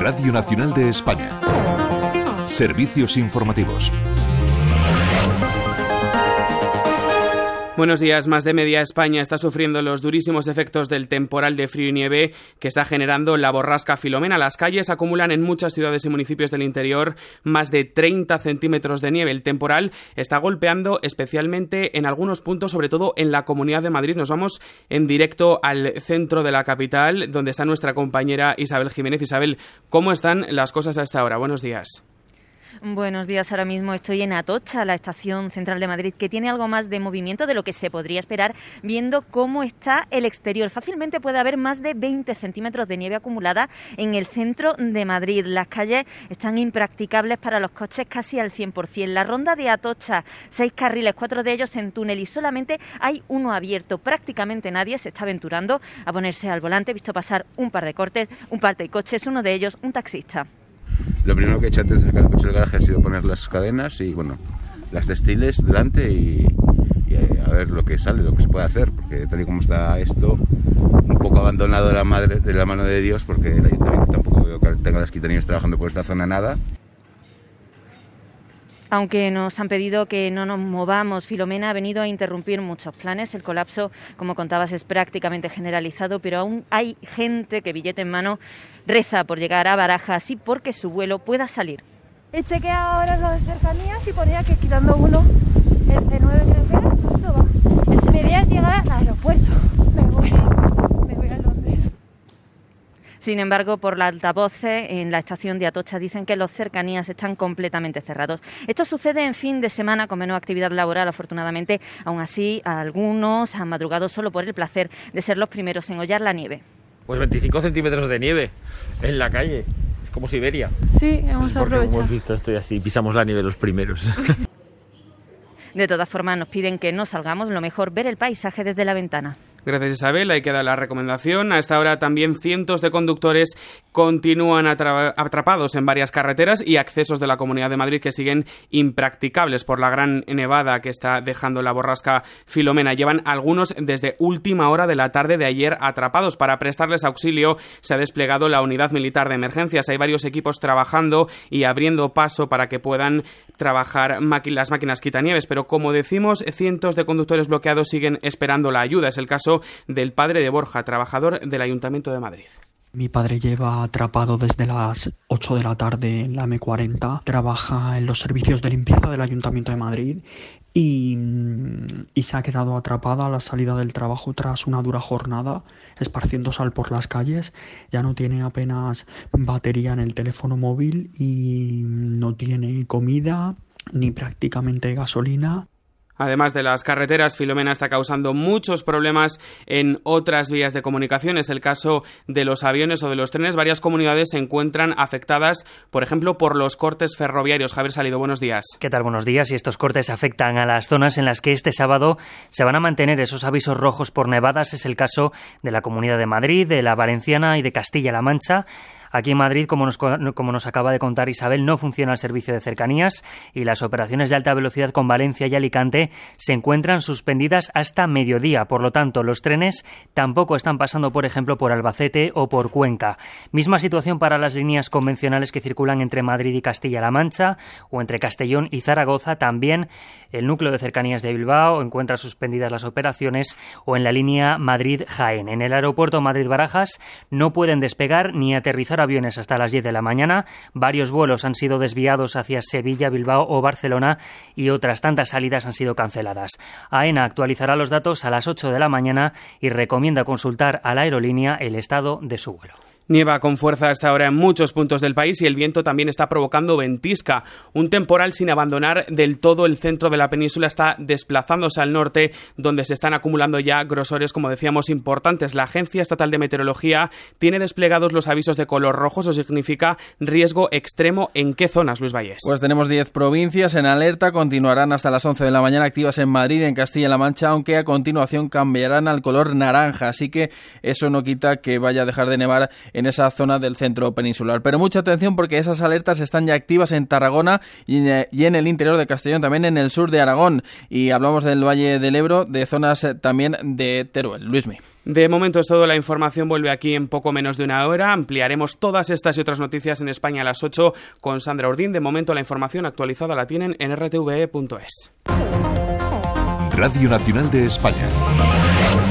Radio Nacional de España. Servicios informativos. Buenos días. Más de media España está sufriendo los durísimos efectos del temporal de frío y nieve que está generando la borrasca Filomena. Las calles acumulan en muchas ciudades y municipios del interior más de 30 centímetros de nieve. El temporal está golpeando especialmente en algunos puntos, sobre todo en la Comunidad de Madrid. Nos vamos en directo al centro de la capital, donde está nuestra compañera Isabel Jiménez. Isabel, ¿cómo están las cosas a esta hora? Buenos días. Buenos días, ahora mismo estoy en Atocha, la estación central de Madrid, que tiene algo más de movimiento de lo que se podría esperar viendo cómo está el exterior. Fácilmente puede haber más de 20 centímetros de nieve acumulada en el centro de Madrid. Las calles están impracticables para los coches casi al 100%. La ronda de Atocha, 6 carriles, 4 de ellos en túnel y solamente hay uno abierto. Prácticamente nadie se está aventurando a ponerse al volante. He visto pasar un par de coches, uno de ellos un taxista. Lo primero que he hecho antes de sacar el coche del garaje ha sido poner las cadenas y, las textiles delante y a ver lo que sale, lo que se puede hacer, porque tal y como está esto, un poco abandonado de la mano de Dios, porque el ayuntamiento tampoco veo que tenga las gitanías trabajando por esta zona nada. Aunque nos han pedido que no nos movamos, Filomena ha venido a interrumpir muchos planes. El colapso, como contabas, es prácticamente generalizado, pero aún hay gente que, billete en mano, reza por llegar a Barajas y porque su vuelo pueda salir. He chequeado ahora lo de cercanías y ponía que quitando uno, el C9 creo que era, esto va. Mi idea es llegar al aeropuerto. Me voy a Londres. Sin embargo, por la altavoces en la estación de Atocha dicen que los cercanías están completamente cerrados. Esto sucede en fin de semana con menos actividad laboral, afortunadamente. Aún así, algunos han madrugado solo por el placer de ser los primeros en hollar la nieve. Pues 25 centímetros de nieve en la calle. Es como Siberia. Sí, hemos aprovechado. Hemos visto esto y así pisamos la nieve los primeros. De todas formas, nos piden que no salgamos, lo mejor ver el paisaje desde la ventana. Gracias, Isabel. Ahí queda la recomendación. A esta hora también cientos de conductores continúan atrapados en varias carreteras y accesos de la Comunidad de Madrid que siguen impracticables por la gran nevada que está dejando la borrasca Filomena. Llevan algunos desde última hora de la tarde de ayer atrapados. Para prestarles auxilio se ha desplegado la unidad militar de emergencias. Hay varios equipos trabajando y abriendo paso para que puedan trabajar las máquinas quitanieves, pero como decimos, cientos de conductores bloqueados siguen esperando la ayuda. Es el caso del padre de Borja, trabajador del Ayuntamiento de Madrid. Mi padre lleva atrapado desde las 8 de la tarde en la M40, trabaja en los servicios de limpieza del Ayuntamiento de Madrid y se ha quedado atrapada a la salida del trabajo tras una dura jornada, esparciendo sal por las calles. Ya no tiene apenas batería en el teléfono móvil y no tiene comida ni prácticamente gasolina. Además de las carreteras, Filomena está causando muchos problemas en otras vías de comunicación. Es el caso de los aviones o de los trenes. Varias comunidades se encuentran afectadas, por ejemplo, por los cortes ferroviarios. Javier Salido, buenos días. ¿Qué tal? Buenos días. Y estos cortes afectan a las zonas en las que este sábado se van a mantener esos avisos rojos por nevadas. Es el caso de la Comunidad de Madrid, de la Valenciana y de Castilla-La Mancha. Aquí en Madrid, como nos acaba de contar Isabel, no funciona el servicio de cercanías y las operaciones de alta velocidad con Valencia y Alicante se encuentran suspendidas hasta mediodía. Por lo tanto, los trenes tampoco están pasando, por ejemplo, por Albacete o por Cuenca. Misma situación para las líneas convencionales que circulan entre Madrid y Castilla-La Mancha o entre Castellón y Zaragoza. También el núcleo de cercanías de Bilbao encuentra suspendidas las operaciones o en la línea Madrid-Jaén. En el aeropuerto Madrid-Barajas no pueden despegar ni aterrizar aviones hasta las 10 de la mañana. Varios vuelos han sido desviados hacia Sevilla, Bilbao o Barcelona y otras tantas salidas han sido canceladas. AENA actualizará los datos a las 8 de la mañana y recomienda consultar a la aerolínea el estado de su vuelo. Nieva con fuerza hasta ahora en muchos puntos del país y el viento también está provocando ventisca. Un temporal sin abandonar del todo el centro de la península está desplazándose al norte, donde se están acumulando ya grosores, como decíamos, importantes. La Agencia Estatal de Meteorología tiene desplegados los avisos de color rojo. Eso significa riesgo extremo. ¿En qué zonas, Luis Valles? Pues tenemos 10 provincias en alerta. Continuarán hasta las 11 de la mañana activas en Madrid y en Castilla-La Mancha, aunque a continuación cambiarán al color naranja. Así que eso no quita que vaya a dejar de nevar en esa zona del centro peninsular. Pero mucha atención porque esas alertas están ya activas en Tarragona y en el interior de Castellón, también en el sur de Aragón. Y hablamos del Valle del Ebro, de zonas también de Teruel. Luismi. De momento es todo, la información vuelve aquí en poco menos de una hora. Ampliaremos todas estas y otras noticias en España a las 8 con Sandra Urdín. De momento la información actualizada la tienen en rtve.es. Radio Nacional de España.